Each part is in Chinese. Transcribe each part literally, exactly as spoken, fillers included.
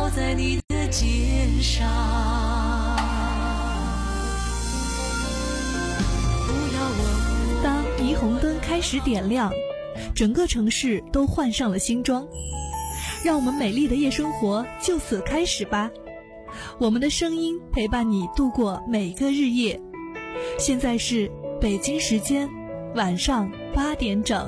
靠在你的肩上。不要问我， 当霓虹灯开始点亮，整个城市都换上了新装，让我们美丽的夜生活就此开始吧。我们的声音陪伴你度过每个日夜。现在是北京时间晚上八点整。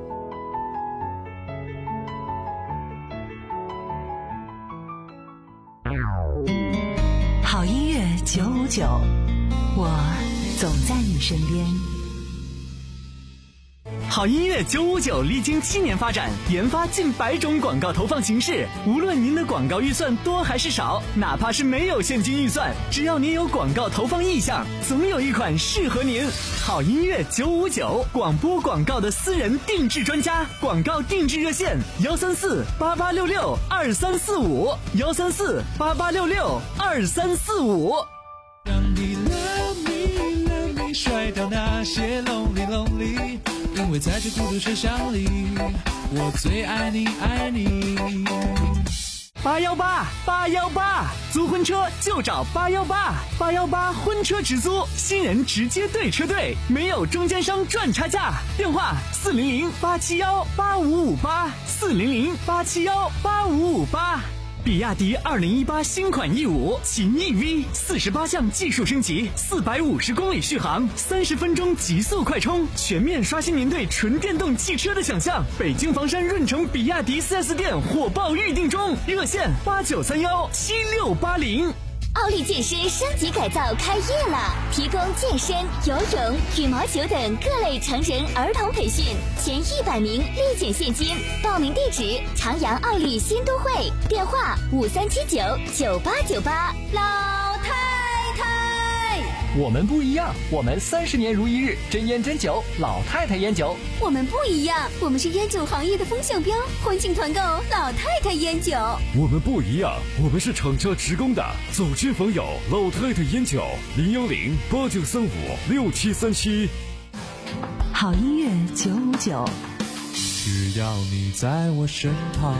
好音乐九五九，我总在你身边。 好音乐九五九历经七年发展，研发近百种广告投放形式。无论您的广告预算多还是少，哪怕是没有现金预算，只要您有广告投放意向，总有一款适合您。好音乐九五九，广播广告的私人定制专家，广告定制热线幺三四八八六六二三四五幺三四八八六六二三四五。 让你 love me love me， 甩掉那些 lonely lonely。因为在这孤独车厢里，我最爱你爱你。 八幺八八幺八，租婚车就找八幺八八幺八婚车直租，新人直接对车队，没有中间商赚差价。电话四零零八七幺八五五八四零零八七幺八五五八。比亚迪二零一八新款 E 五 秦 E V， 四十八项技术升级，四百五十公里续航，三十分钟极速快充，全面刷新您对纯电动汽车的想象。北京房山润城比亚迪 四 S 店火爆预定中，热线八九三幺七六八零。 奥利健身升级改造开业了，提供健身、游泳、羽毛球等各类成人儿童培训，前一百名立减现金。报名地址：长阳奥利新都会，电话五三七九九八九八。老太太， 我们不一样，我们三十年如一日，真烟真酒，老太太烟酒。 我们不一样，我们是烟酒行业的风向标，欢庆团购老太太烟酒。 我们不一样，我们是厂家职工的，走亲访友，老太太烟酒，零幺零八九三五六七三七。 好音乐九五九， 只要你在我身旁。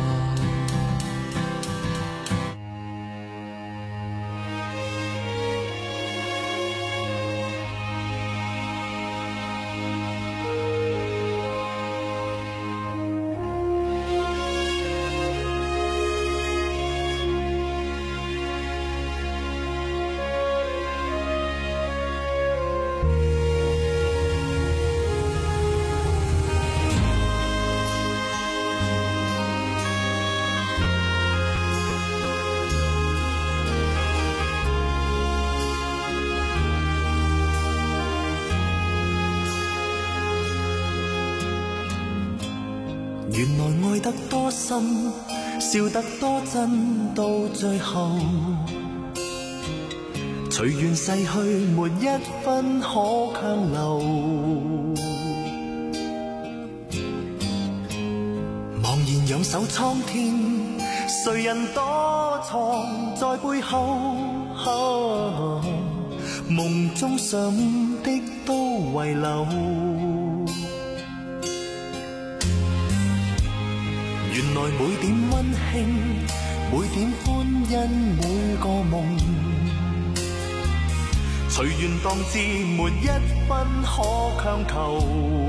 原來愛得多深，笑得多真，到最後隨緣逝去，沒一分可強留。茫然仰首蒼天，誰人躲藏在背後？啊，夢中想的都遺留。原來每點溫馨，每點歡欣，每個夢，隨緣當至，沒一分可強求。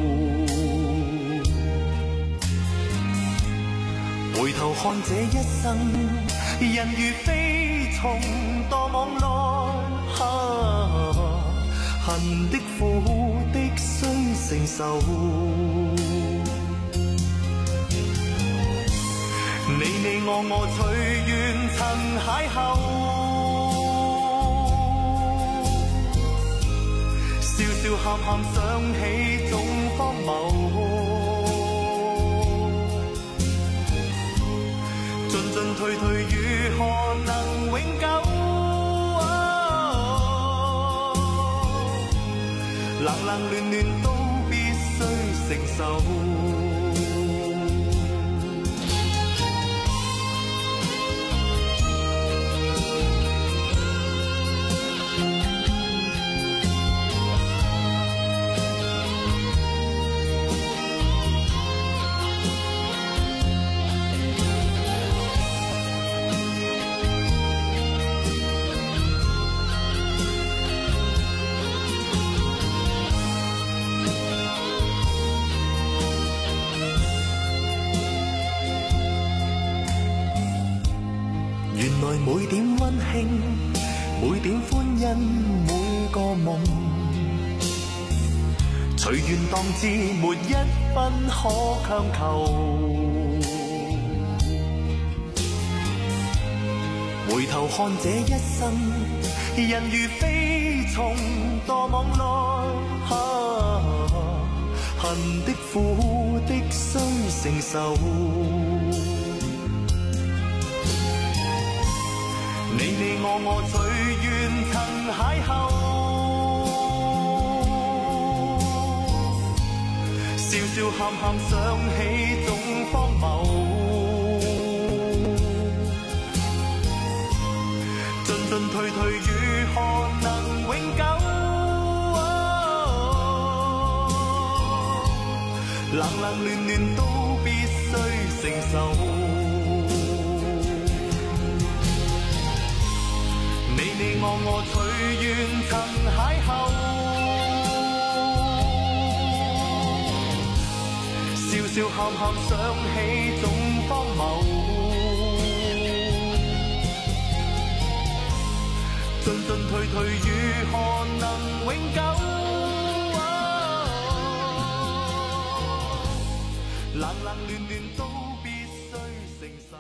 回頭看這一生，人如飛蟲墮網內，啊，恨的苦的須承受。你你我我隨緣曾邂逅，笑笑喊喊想起總荒謬，進進退退如何能永久？啊，冷冷暖暖都必須承受。 每點溫馨，每點歡欣，每個夢，隨緣當至，沒一分可強求。回頭看這一生，人如飛蟲，墮網內，啊，恨的苦的須承受。你你我我隨緣曾邂逅，笑笑喊喊想起總荒謬，進進退退如何能永久？冷冷暖暖都必須承受。你你我我隨緣曾邂逅，笑笑喊喊想起總荒謬，進進退退如何能永久？冷冷暖暖都必須承受。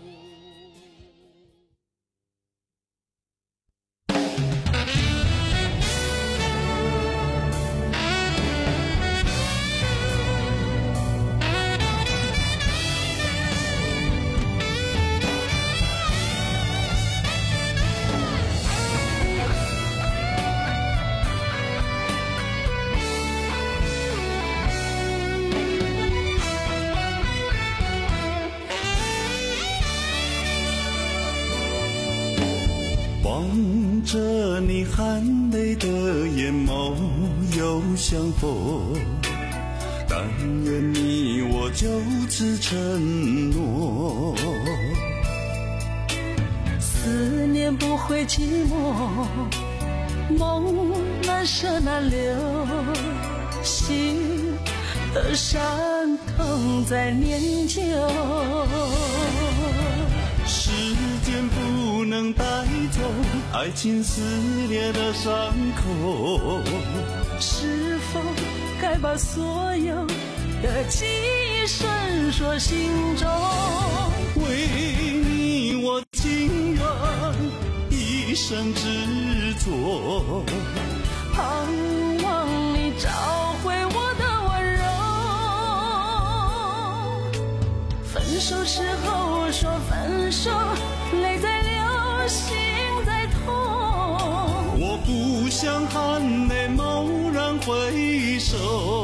望着你含泪的眼眸又相逢，但愿你我就此承诺， 思念不会寂寞，梦难舍难留，心的伤痛在念旧。 时间不能带走爱情撕裂的伤口， 是否该把所有的记忆深锁心中？ 为你我情愿一生执着， 盼望你找回我的温柔。分手时候说分手，泪在流，心在痛。 我不想含泪蓦然回首，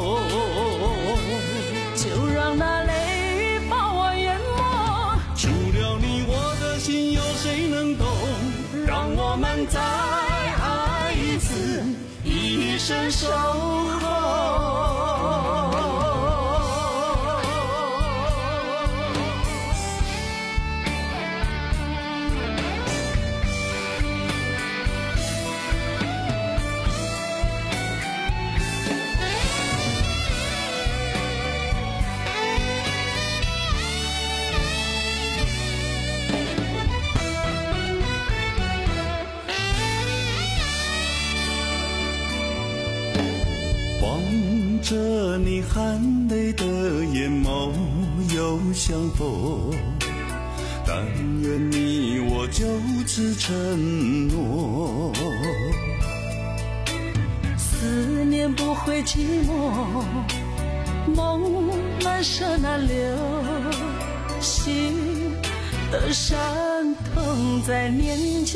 就让那泪把我淹没。 除了你我的心有谁能懂，让我们再爱一次，一生守候。望着你含泪的眼眸又相逢，但愿你我就此承诺， 思念不会寂寞，梦难舍难留，心的伤痛在念旧。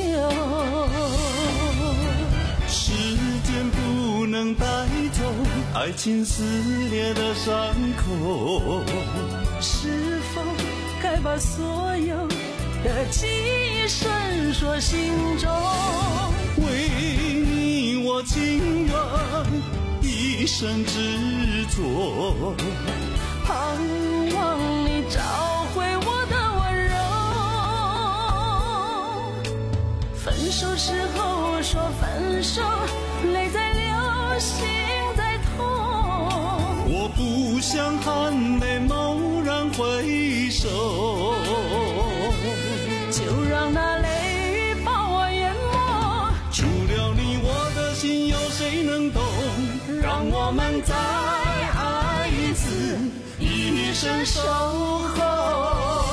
时间不能带走爱情撕裂的伤口， 是否该把所有的记忆深锁心中？ 为你我情愿一生执着， 盼望你找回我的温柔。分手时候说分手，泪在流，心在痛。 我不想含泪蓦然回首， 就让那泪我们再爱一次，一生守候。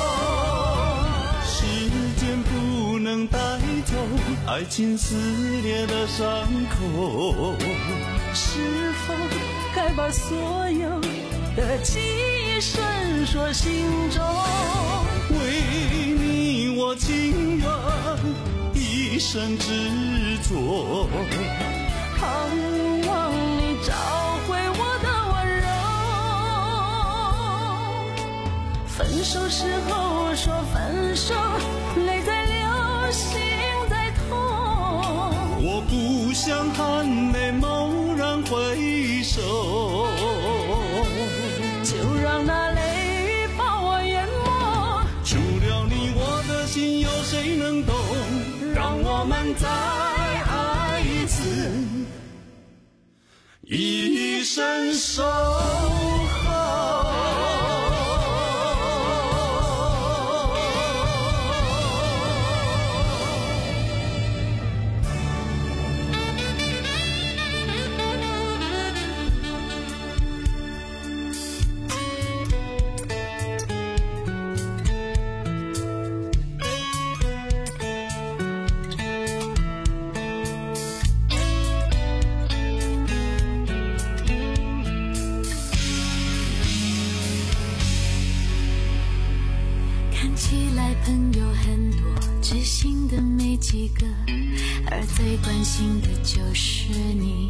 时间不能带走爱情撕裂的伤口， 是否该把所有的记忆深锁心中？ 为你我情愿一生执着， 盼望你找回我的温柔。分手时候说分手，泪在流，心在痛。 我不想含泪蓦然回首， 就让那泪把我淹没。 除了你，我的心有谁能懂？让我们再爱一次，一生守候。 朋友很多，知心的没几个，而最关心的就是你。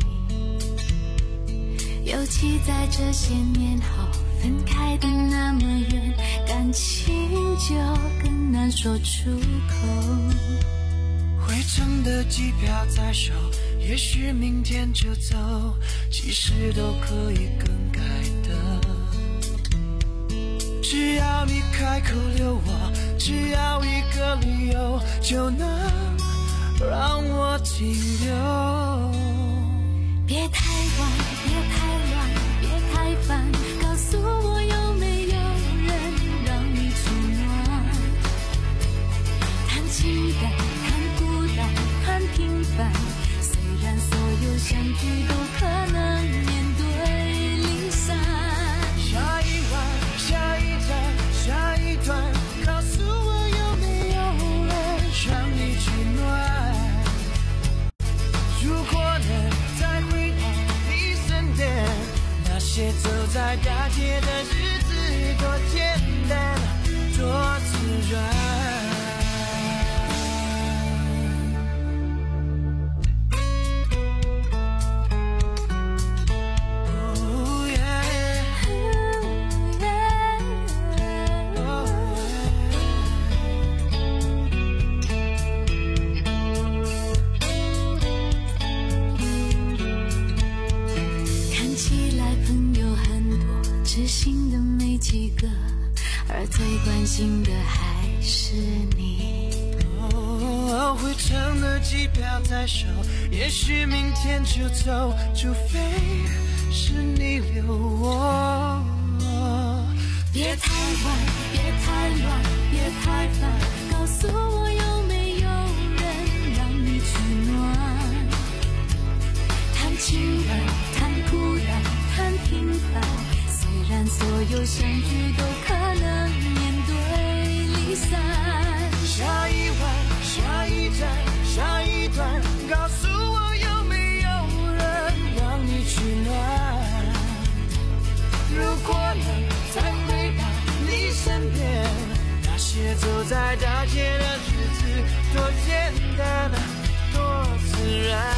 尤其在这些年后，分开的那么远，感情就更难说出口。 回程的机票在手，也许明天就走，其实都可以更改的。只要你开口留我，只要一个理由，就能让我停留。 别太晚，别太乱，别太烦，告诉我有没有人让你取暖。谈情感，谈孤单，谈平凡，虽然所有相聚都可能面对离散。 下一晚，下一站，下一段，告诉我有没有人让你取暖。如果能再回到你身边，那些走在大街的日子多简单，多自然。 知心的没几个，而最关心的还是你。 哦，回程的机票在手，也许明天就走，除非是你留我。 别太晚，别太乱，别太烦，告诉我有没有人让你取暖。谈情感，谈孤单，谈平凡，虽然所有相聚都可能面对离散。 下一晚，下一站，下一段，告诉我有没有人让你取暖。如果能再回到你身边，那些走在大街的日子多简单，多自然。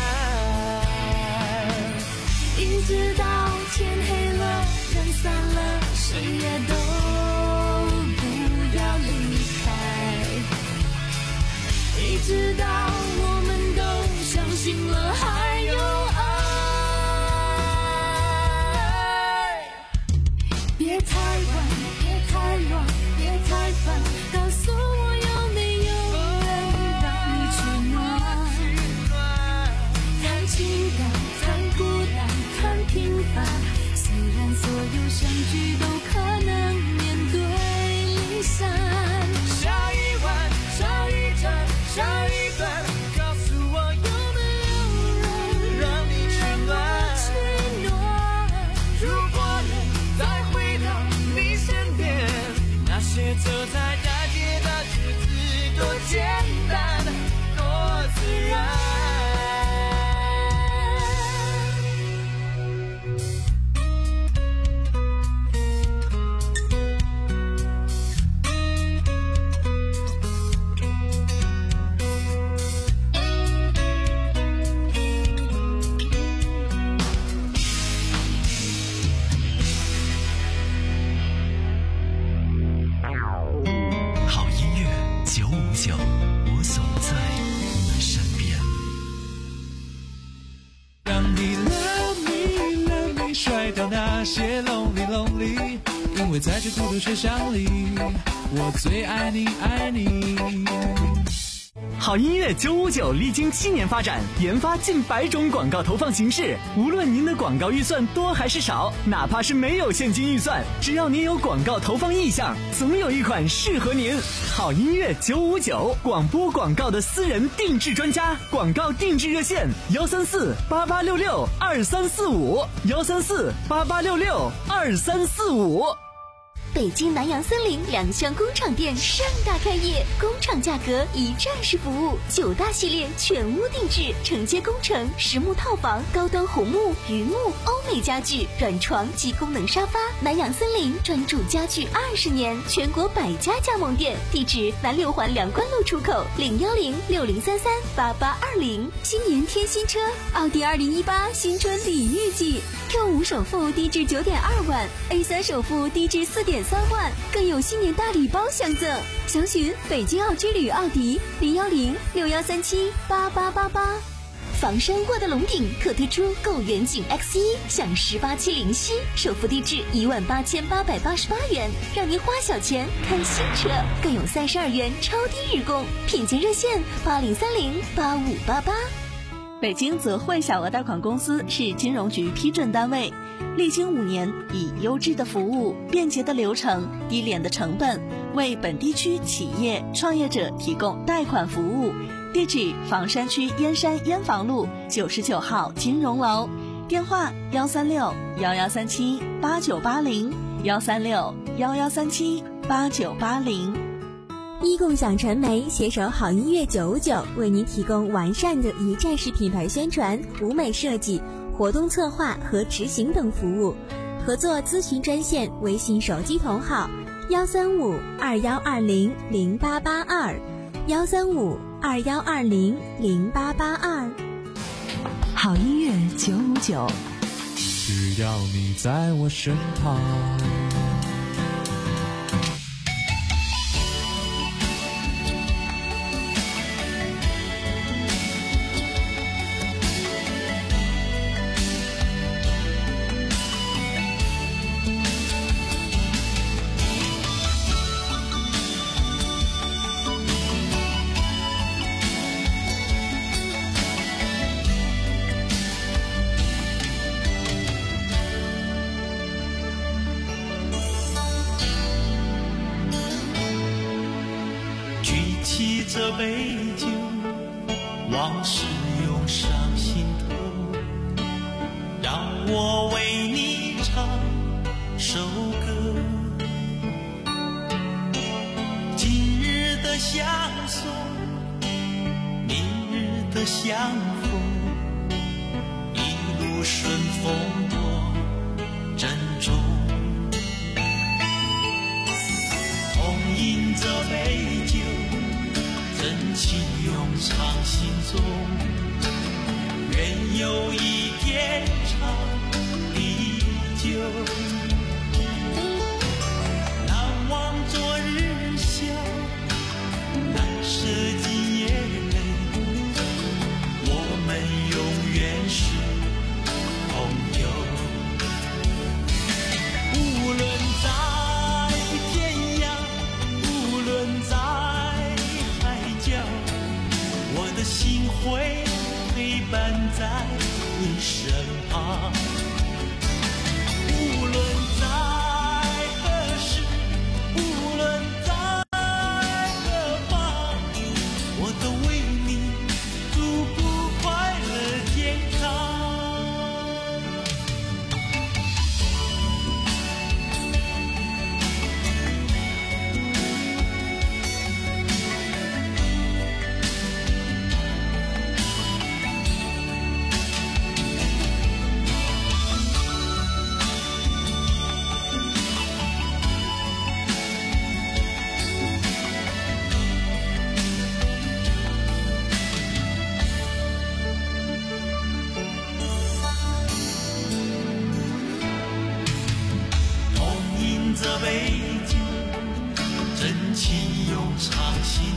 一直到天黑了，人散了，谁也都不要离开。一直到我们都相信了还有爱。别太晚，别太乱，别太烦，告诉我有没有人让你取暖。谈情感，谈孤单，谈平凡，虽然所有相聚都可能走在大街的日子多简单，多自然。 些 lonely lonely， 因为在这孤独车厢里，我最爱你爱你。 好音乐九五九历经七年发展，研发近百种广告投放形式。无论您的广告预算多还是少，哪怕是没有现金预算，只要您有广告投放意向，总有一款适合您。好音乐九五九，广播广告的私人定制专家，广告定制热线：幺三四八八六六二三四五，幺三四八八六六二三四五。 北京南洋森林两厢工厂店盛大开业，工厂价格一站式服务，九大系列全屋定制，承接工程、实木套房、高端红木、榆木、欧美家具、软床及功能沙发。南洋森林专注家具二十年，全国百家加盟店，地址南六环梁关路出口零幺零六零三三八八二零。新年添新车，奥迪二零一八新春礼遇季 ，Q 五首付低至九点二万 ，A 三首付低至四点三万，更有新年大礼包相赠。详询北京奥之旅奥迪零幺零六幺三七八八八八。房山沃的龙顶特推出购远景 X 一 享十八期零息，首付低至一万八千八百八十八元，让您花小钱看新车，更有三十二元超低日供。品鉴热线八零三零八五八八。 北京泽汇小额贷款公司是金融局批准单位，历经五年，以优质的服务、便捷的流程、低廉的成本，为本地区企业创业者提供贷款服务。地址：房山区燕山燕房路九十九号金融楼，电话：幺三六幺幺三七八九八零，幺三六幺幺三七八九八零。 一共享传媒携手好音乐九五九，为您提供完善的一站式品牌宣传、舞美设计、活动策划和执行等服务。合作咨询专线：微信手机同号幺三五二幺二零零八八二，幺三五二幺二零零八八二。 好音乐九五九， 只要你在我身旁。 这杯酒，往事涌上心头，让我为你唱首歌。今日的相送，明日的相逢，一路顺风多珍重。同饮这杯酒，真情永藏心中，愿有一天长地久。难忘昨日笑，难舍今夜泪，我们永远是朋友。无论在天涯，无论在我的心会陪伴在你身旁，无论在何时，无论在何方，我都为你祝福快乐健康。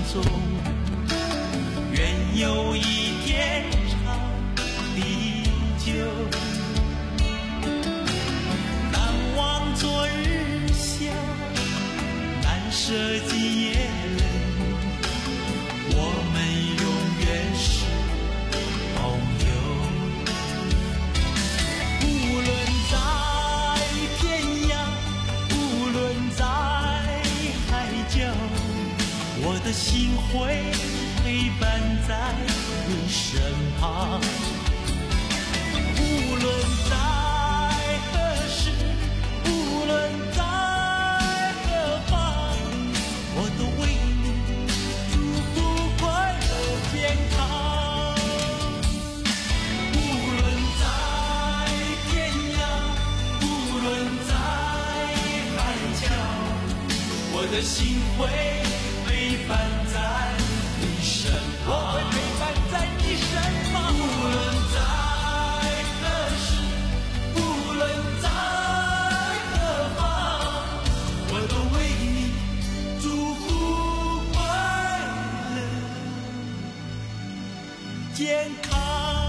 中，愿有一天长地久。难忘昨日笑，难舍今夜泪，我们永远是朋友。无论在天涯，无论在海角，我的心会陪伴在你身旁。无论在何时，无论在何方，我都为你祝福快乐健康。无论在天涯，无论在海角，我的心会陪伴在你身旁。我会陪伴在你身旁。无论在何时，无论在何方，我都为你祝福快乐健康。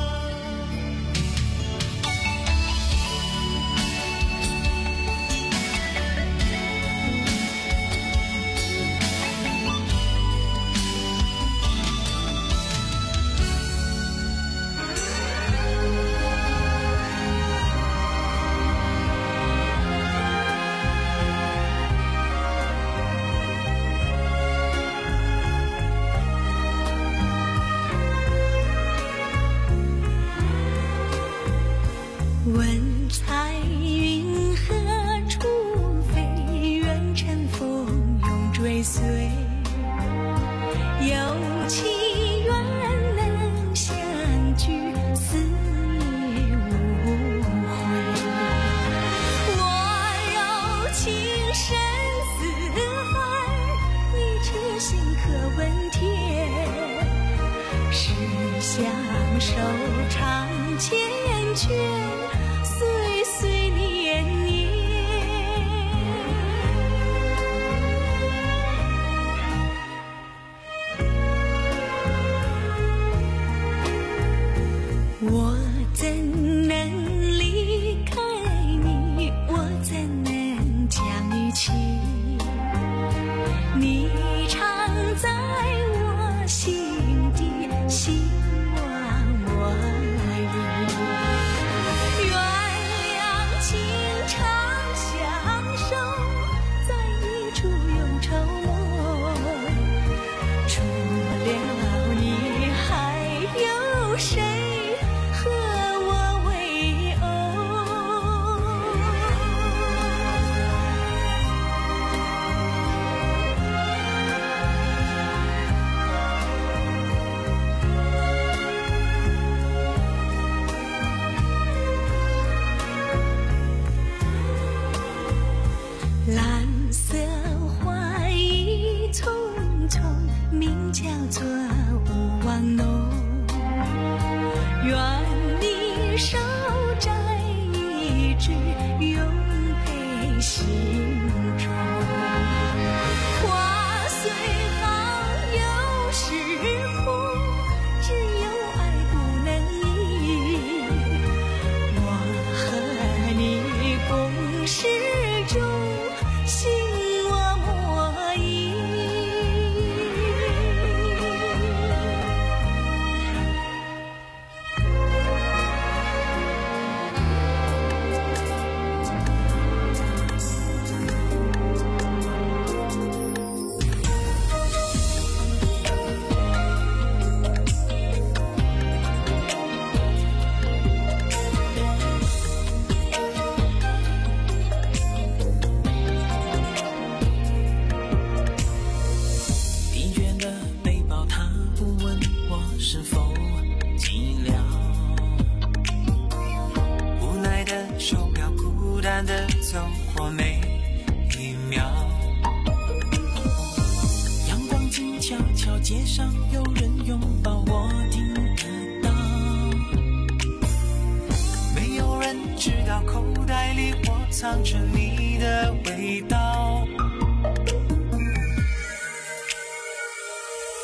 问彩云何处飞，愿乘风永追随。有情愿能相聚，思念无悔。我柔情深似海，你痴心可问天。是相守长缱绻，岁岁年年。我怎能离开你？我怎能将你弃？你常在我心底，希望我已。原谅情长相守，在一处永愁梦。除了你，还有谁和我为偶？蓝色花意匆匆，名叫做勿忘浓。愿你手摘一枝，永陪心中。花虽好，有时苦，只有爱不能移。我和你共事中，心我莫疑。 疲倦的背包，他不问我是否寂寥。无奈的手表，孤单的走过每一秒。阳光静悄悄，街上有人拥抱，我听得到。没有人知道口袋里我藏着你的味道。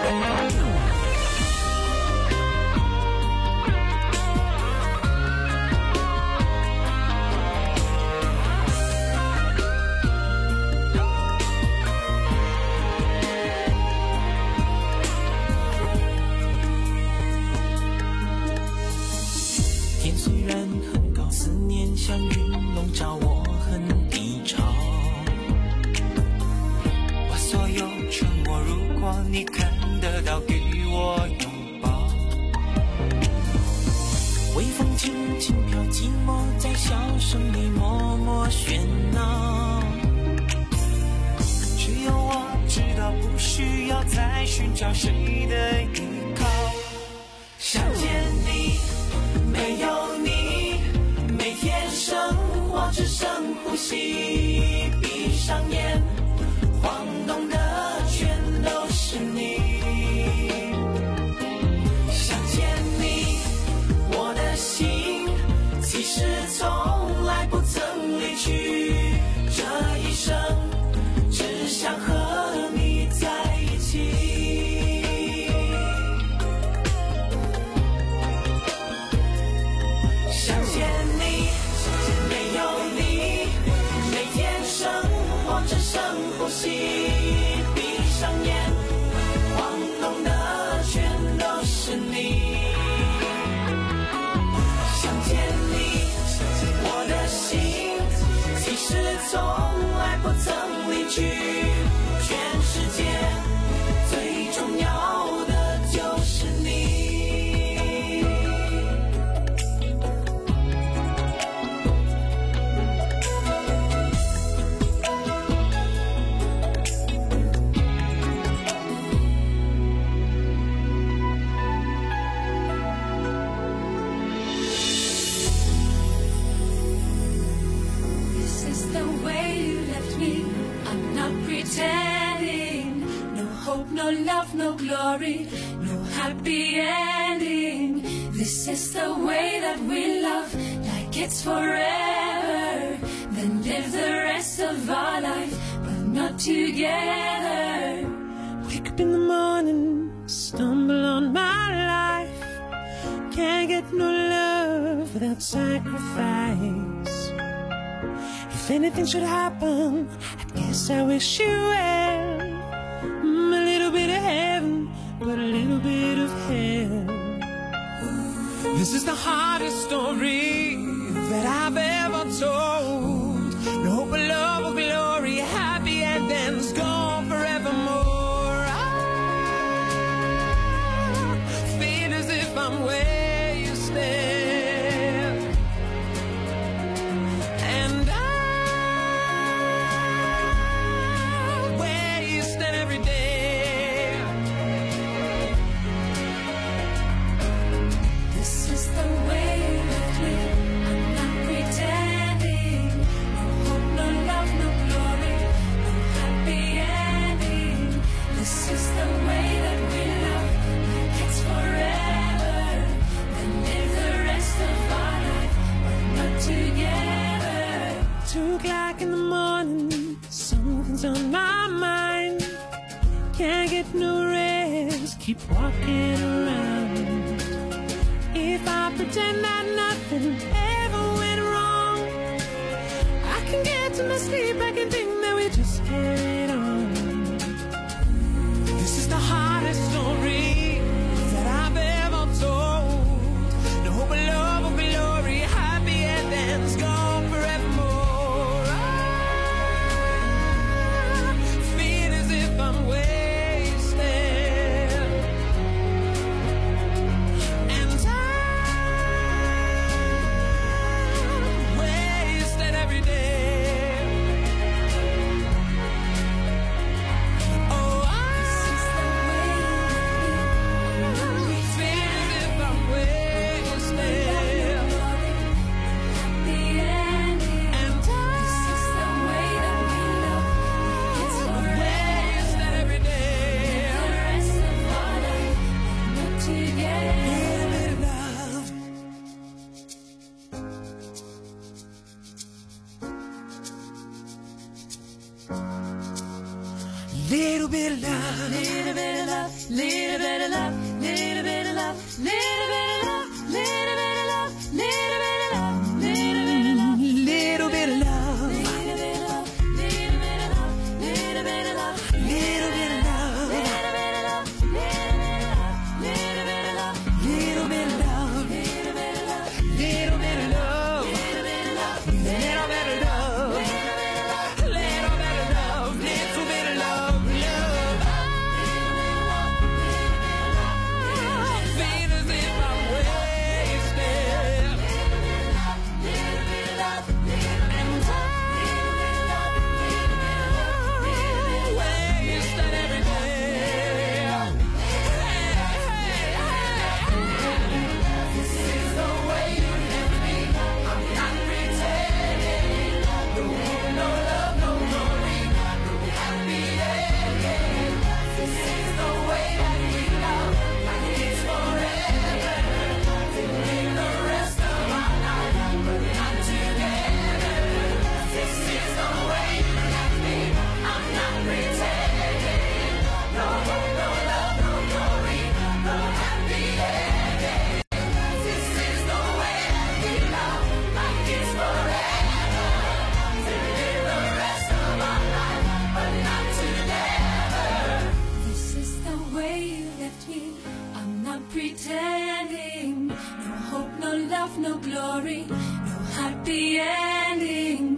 If anything should happen, I guess I wish you well. Mm, a little bit of heaven, but a little bit of hell. This is the hardest story that I've ever told. No hope of love or glory, happy endings gone forevermore. I feel as if I'm where you stand, and I where you stand every day. This is the way you left me. I'm not pretending. No hope, no love, no glory, no happy ending. This is the way that we love, like it's forever. Then live the rest of our life, but not together. Two o'clock in the morning, something's on my mind. Can't get no rest, keep walking around. If I pretend that nothing ever went wrong, I can get to my sleep, I can think that we just carried on. This is the hardest story that I've ever told. No hope of love or glory, happy endings gone forevermore. I feel as if I'm wasted, and I'm wasted every day. way you left me. I'm not pretending. No hope, no love, no glory, no happy ending.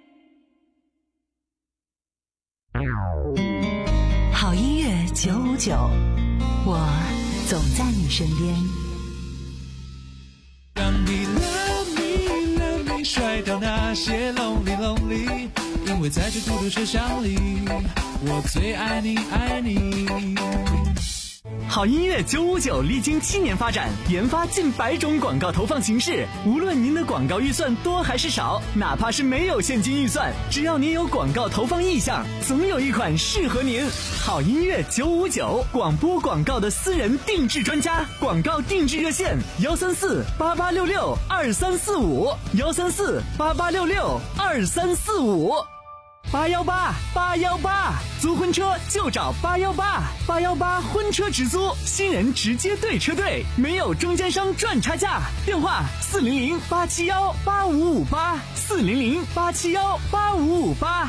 好音乐九五九，我总在你身边。 让你 love me love me 甩掉那些 lonely lonely， 因为在这孤独车厢里，我最爱你爱你。 好音乐九五九历经七年发展，研发近百种广告投放形式。无论您的广告预算多还是少，哪怕是没有现金预算，只要您有广告投放意向，总有一款适合您。好音乐九五九，广播广告的私人定制专家，广告定制热线：幺三四八八六六二三四五，幺三四八八六六二三四五。八幺八八幺八，租婚车就找八幺八，八幺八婚车直租，新人直接对车队，没有中间商赚差价。电话四零零八七幺八五五八，四零零八七幺八五五八。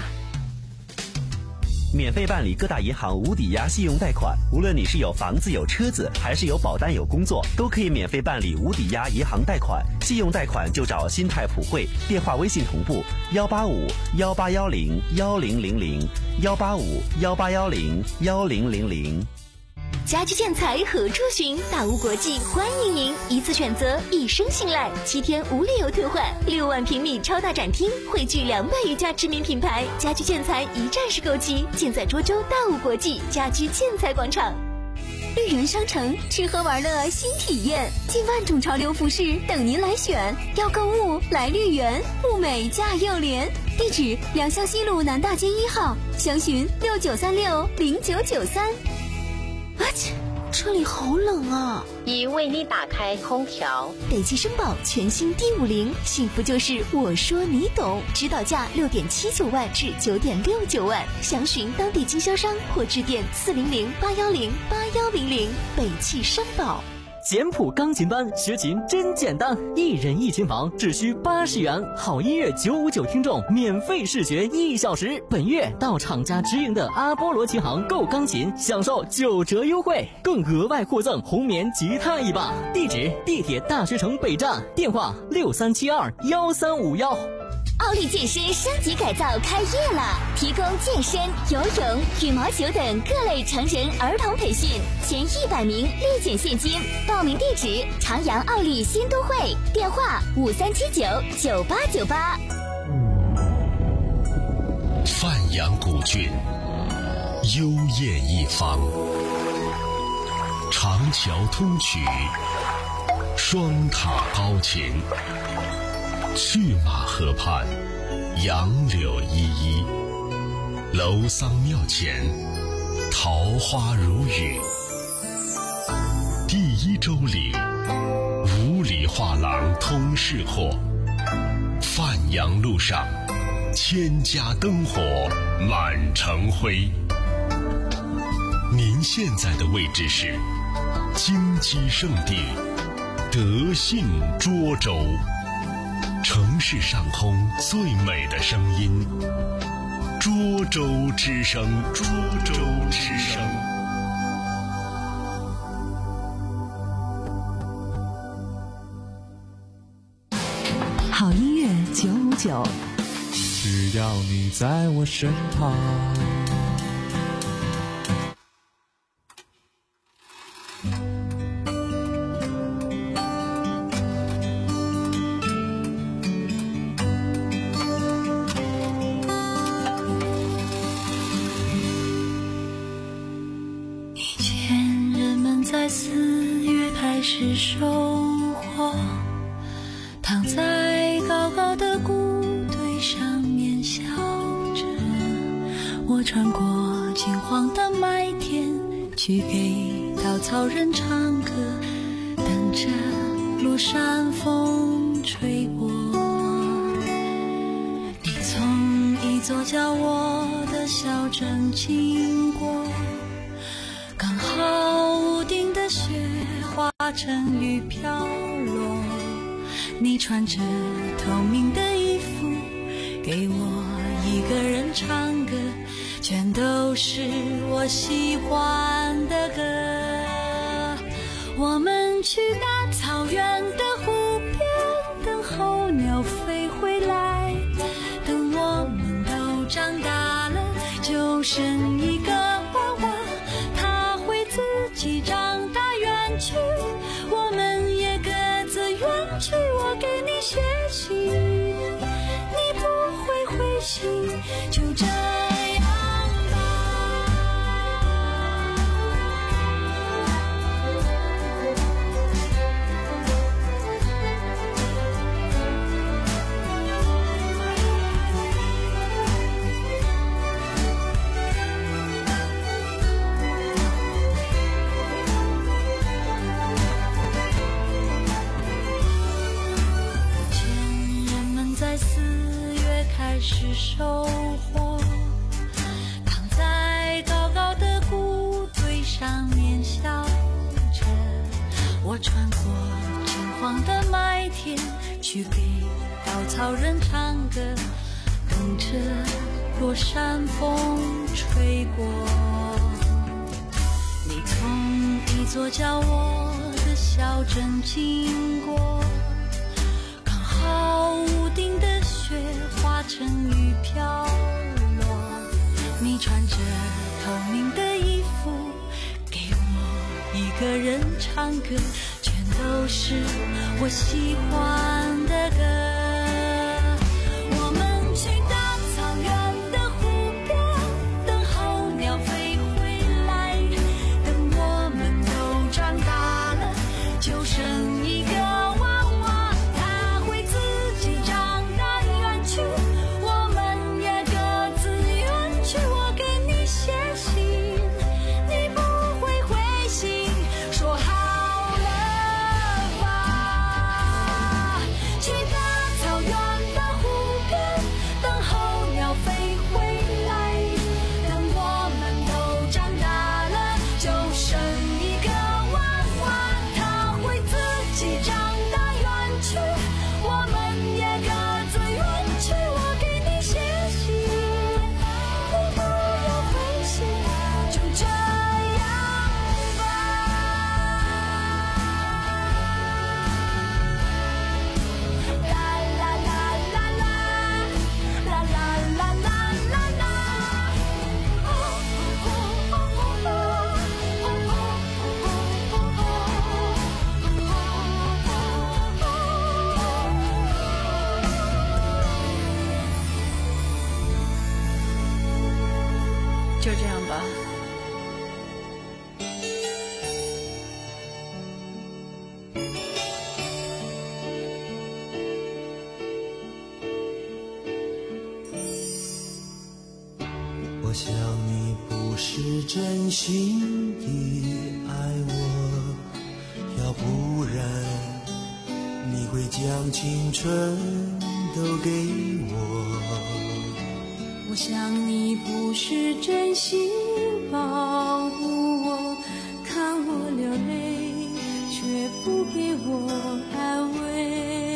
免费办理各大银行无抵押信用贷款，无论你是有房子有车子，还是有保单有工作，都可以免费办理无抵押银行贷款。信用贷款就找新泰普惠，电话微信同步幺八五幺八幺零幺零零零幺八五幺八幺零幺零零零。 家居建材何处寻？大屋国际欢迎您，一次选择，一生信赖，七天无理由退换，六万平米超大展厅，汇聚两百余家知名品牌，家居建材一站式购齐，尽在涿州大屋国际家居建材广场。绿园商城，吃喝玩乐新体验，近万种潮流服饰等您来选。要购物来绿园，物美价又廉。地址：良乡西路南大街一号，详询六九三六零九九三。啊切，这里好冷啊！ 已为你打开空调。 北汽绅宝全新 D 五零，幸福就是我说你懂，指导价六点七九万至九点六九万，详询当地经销商或致电四零零八幺零八幺零零。北汽绅宝。 简谱钢琴班学琴真简单，一人一琴房只需八十元，好音乐九五九听众免费试学一小时。本月到厂家直营的阿波罗琴行购钢琴，享受九折优惠，更额外获赠红棉吉他一把。地址：地铁大学城北站，电话六三七二幺三五幺。 奥利健身升级改造开业了，提供健身、游泳、羽毛球等各类成人儿童培训，前一百名立减现金。报名地址：长阳奥利新都会，电话五三七九九八九八。 范阳古郡，幽艳一方，长桥通衢，双塔高擎。去马河畔，杨柳依依，楼桑庙前，桃花如雨。第一周里，五里画廊通市货。范阳路上，千家灯火满城辉。您现在的位置是金鸡圣地德信涿州。城市上空最美的声音，涿州之声，涿州之声。 好音乐九五九， 只要你在我身旁。 是收获，躺在高高的谷堆上面笑着，我穿过金黄的麦田，去给稻草人唱歌，等着落山风吹过。你从一座叫我的小镇经过，刚好屋顶的雪化成雨飘落，你穿着透明的衣服给我一个人唱歌，全都是我喜欢的歌。 我们去大草原的湖边，等候鸟飞回来。等我们都长大了，就剩一个娃娃，他会自己长大远去，我们也各自远去。我给你写信，你不会回信，就这样。是收获，躺在高高的谷堆上面笑着。我穿过金黄的麦田，去给稻草人唱歌，等着落山风吹过。你从一座叫我的小镇经过，刚好屋顶的雪化成雨飘落，你穿着透明的衣服，给我一个人唱歌，全都是我喜欢的歌。我们去大草原的湖边，等候鸟飞回来。等我们都长大了，就剩一个娃娃，他会自己长大远去，我们也各自远去。我给你写信，你不会回信，说好了吧。去大草原的湖边，等候鸟飞回来。等我们都长大了，就剩一个娃娃，他会自己长大远去，我们也各自远去。我给你写信，你不要回信，就这样吧。啦啦啦啦啦，啦啦啦啦啦啦。就这样吧。 我想你不是真心的爱我，要不然你会将青春都给我。 我想你不是真心保护我，看我流泪，却不给我安慰。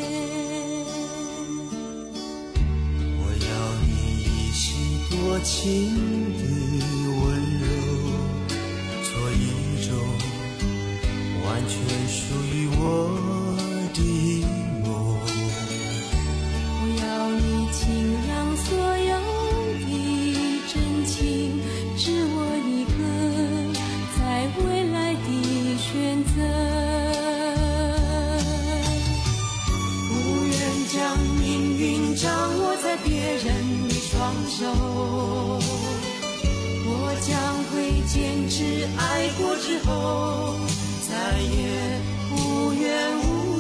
我要你一心多情的温柔，做一种完全属于我的梦。 我要你倾让所有的真情，只我一个在未来的选择。 不愿将命运掌握在别人的双手，我将会坚持爱过之后，再也无怨无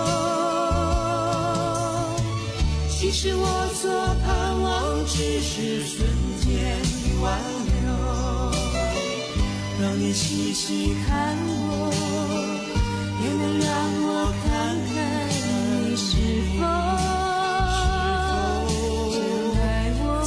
忧。其实我所盼望只是瞬间的挽留，让你细细看我，也能让我看看你是否真爱我。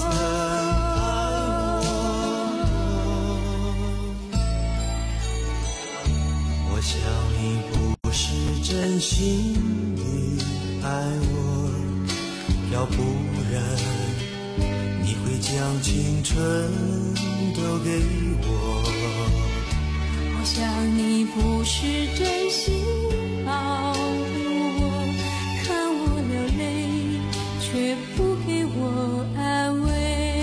我想你不是真心的爱我，要不然你会将青春都给我。 我想你不是真心保护我，看我流泪，却不给我安慰。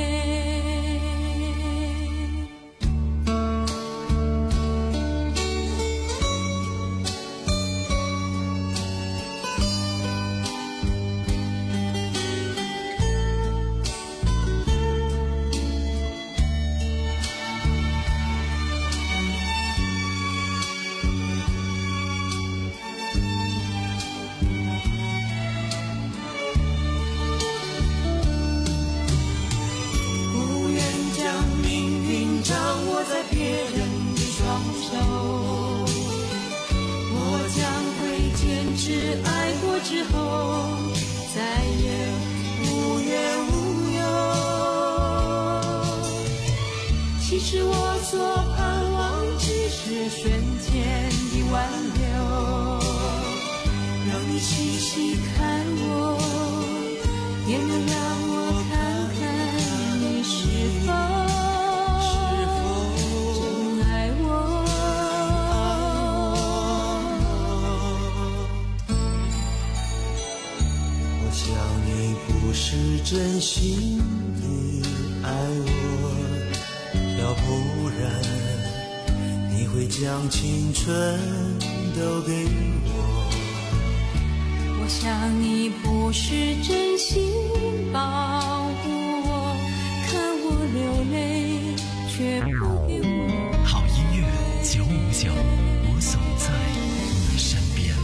真心的爱我，要不然你会将青春都给我。 我想你不是真心保护我，看我流泪，却不给我。 好音乐九五九，我总在你身边。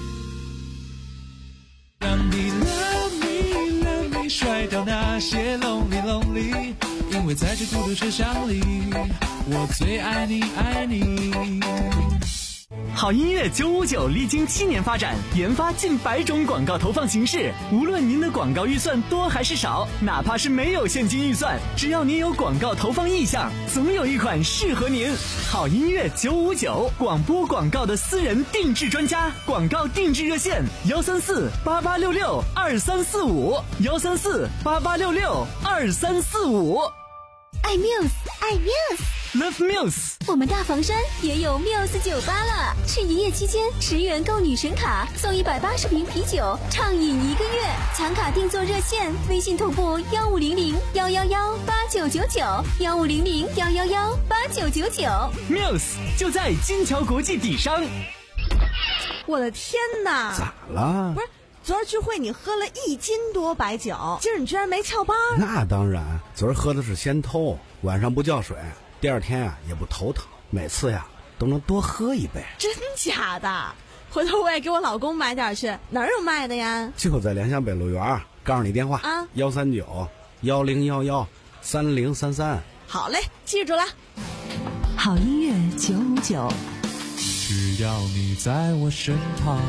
让你 love me love me 甩掉那些 lonely lonely， 因为在这孤独车厢里，我最爱你爱你。 好音乐九五九历经七年发展，研发近百种广告投放形式。无论您的广告预算多还是少，哪怕是没有现金预算，只要您有广告投放意向，总有一款适合您。好音乐九五九，广播广告的私人定制专家，广告定制热线：幺三四八八六六二三四五，幺三四八八六六二三四五。 爱 Muse， 爱 Muse。Love Muse， 我们大房山也有 Muse 酒吧了，是一夜期间十元购女神卡送一百八十瓶啤酒，畅饮一个月。抢卡订座热线：微信同步幺五零零幺幺幺八九九九，幺五零零幺幺幺八九九九。 Muse 就在金桥国际底商。 我的天哪！ 咋了？ 不是。昨儿聚会你喝了一斤多白酒，今儿你居然没翘班？ 那当然，昨儿喝的是先偷，晚上不叫水，第二天啊也不头疼，每次呀都能多喝一杯。 真假的？回头我也给我老公买点去，哪儿有卖的呀？ 就在联想北路园，告诉你电话啊，幺三九幺零幺幺三零三三。 好嘞，记住了。 好音乐九五九， 只要你在我身旁。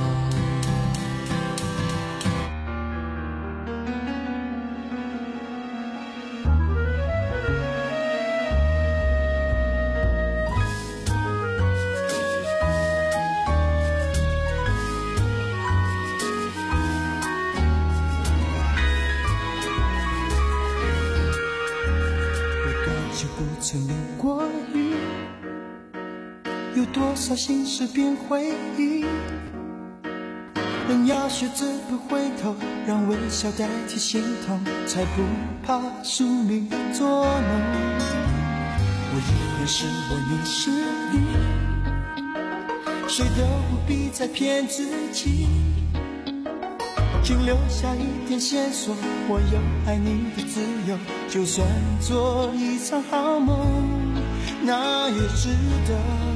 曾淋过雨，有多少心事变回忆，人要学着不回头，让微笑代替心痛，才不怕宿命作弄。我一人是我，你是你，谁都不必再骗自己，请留下一点线索，我有爱你的自由，就算做一场好梦，那也值得。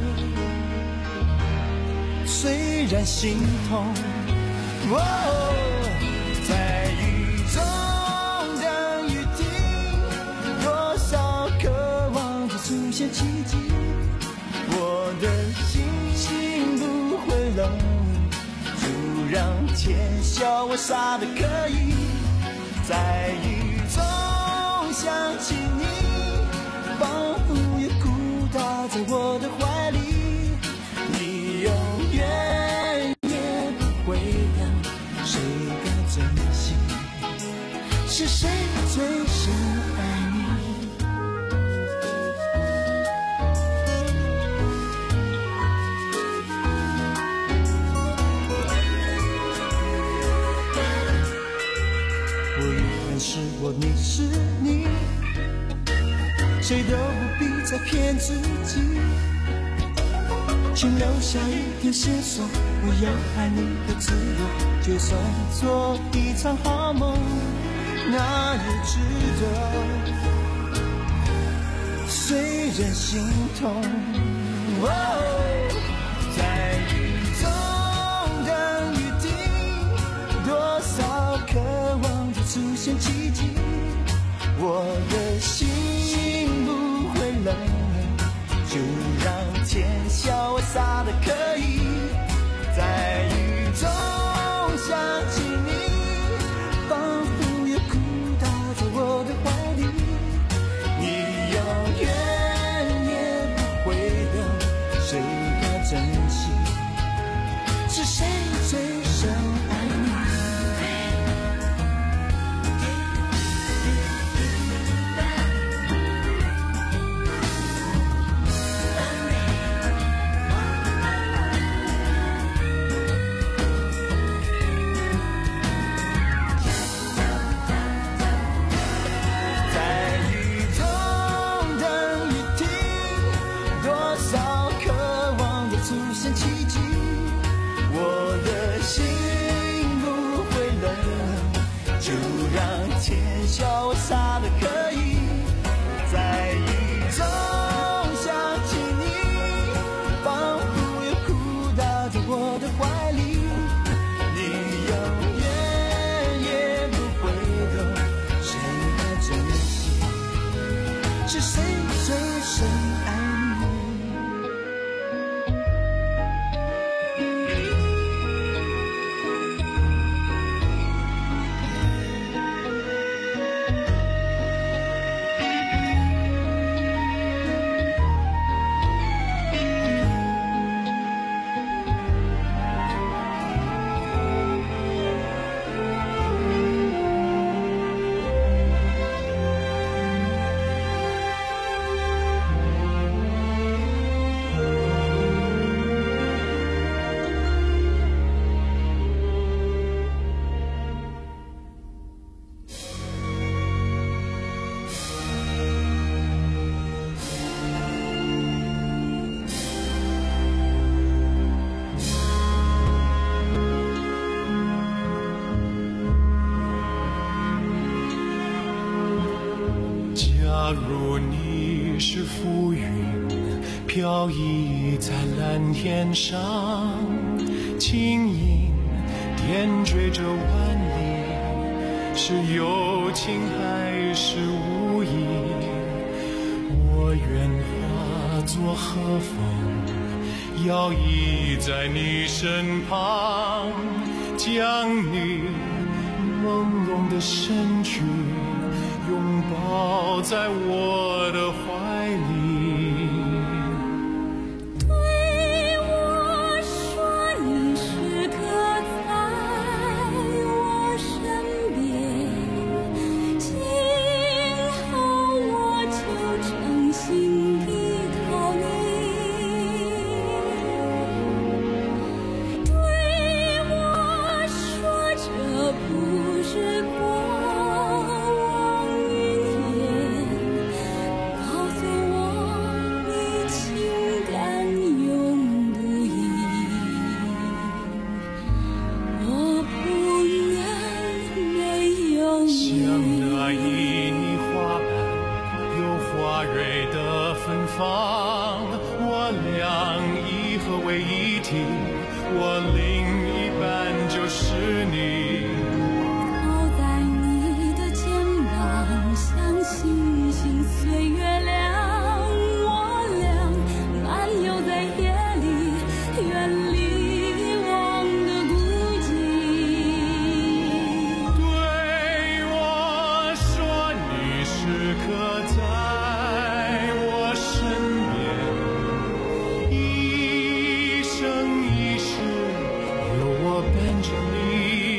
虽然心痛，哦，在雨中等雨停，多少渴望着出现奇迹，我的心情不会冷，就让天笑我傻的可以，在雨中想起你，仿佛也孤搭在我的怀里，你永远也不会让谁敢珍惜，是谁最深爱你？ 你是你，谁都不必再骗自己，请留下一点线索，我有爱你的自由，就算做一场好梦，那也值得。虽然心痛，哦，在雨中等雨停，多少渴望着出现奇迹，我的心不会冷，就让天潇洒的可以，在雨中想起你，仿佛又哭倒在我的怀里，你永远也不会懂，谁要珍惜，是谁最深爱你。潇洒的可以，在雨中想起你，仿佛又哭倒在我的怀里，你永远也不会懂，谁要珍惜，是谁最深爱你。 假如你是浮云，飘逸在蓝天上，轻盈点缀着万里，是有情还是无意？我愿化作和风，摇曳在你身旁，将你朦胧的身躯拥抱在我的怀里。 对我说你时刻在我身边，今后我就诚心依靠你。对我说这不是过我俩一合为一体，我另一半就是你。 靠在你的肩膀，像星星随月亮，我俩漫游在夜里，远离忘的孤寂。 对我说你时刻在我身边，一生一世有我伴着你。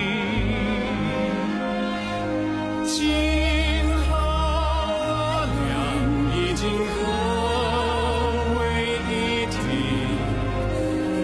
今后我俩已经合为一体，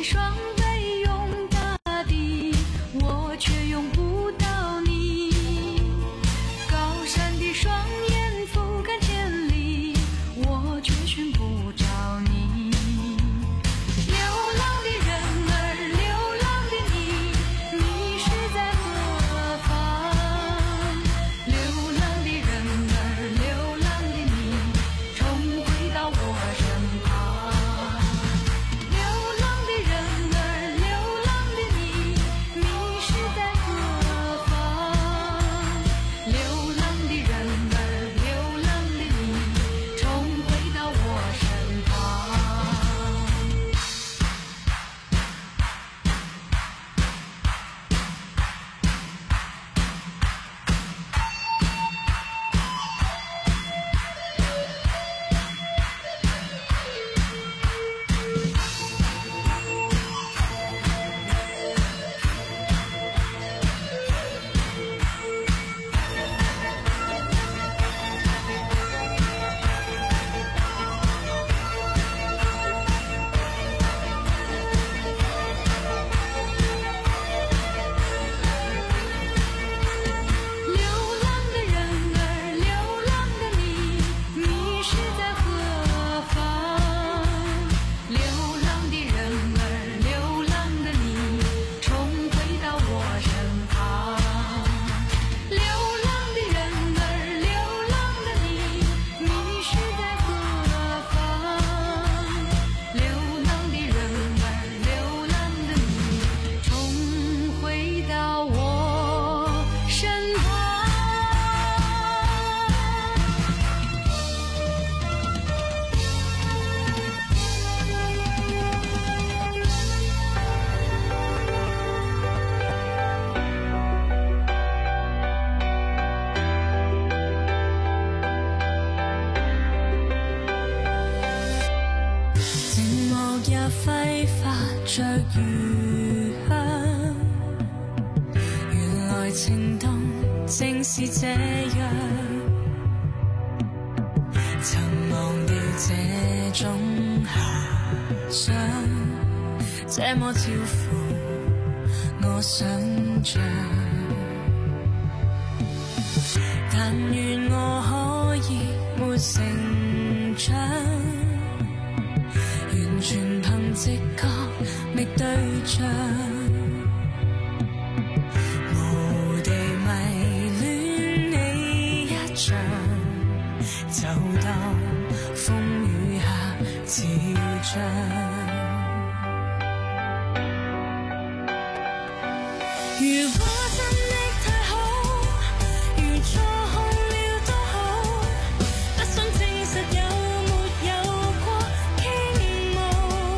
你双臂拥大地，我却拥不到你。高山的双眼覆盖千里，我却寻不着你。流浪的人儿，流浪的你，你是在何方？流浪的人儿，流浪的你，重回到我身旁。流浪的人儿，流浪的你，你是在何方？流浪的人儿，流浪的你，重回到我身旁。流浪的人儿，流浪的你，你是在何方？流浪的人儿，流浪的你，重回到我身旁。流浪的人儿，流浪的你，你是在何方？流浪的人儿，流浪的你，重回到我身旁。寂寞也揮發着餘香，原來情動正是這樣，曾忘掉這種遐想，這麼超乎我想象。但願我可以沒成長，完全憑直覺覓對象，無地迷戀你一場，就當風雨下潮漲。如果真的太好，如錯看了都好，不想證實有沒有過傾慕，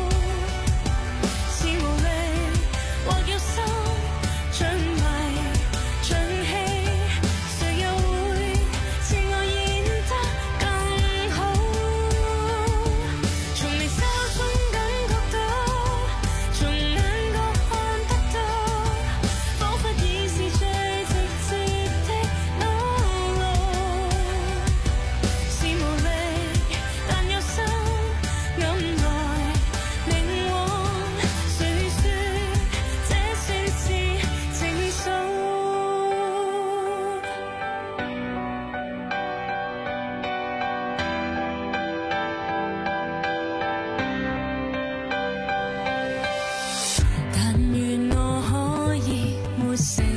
是無力或有心像迷像戲，誰又會自我演得更好？從眉梢中感覺到，從眼角看得到，彷彿已是最直接的裸露，是無力但有心暗來凝望，誰說這算是情愫？但願我可以沒成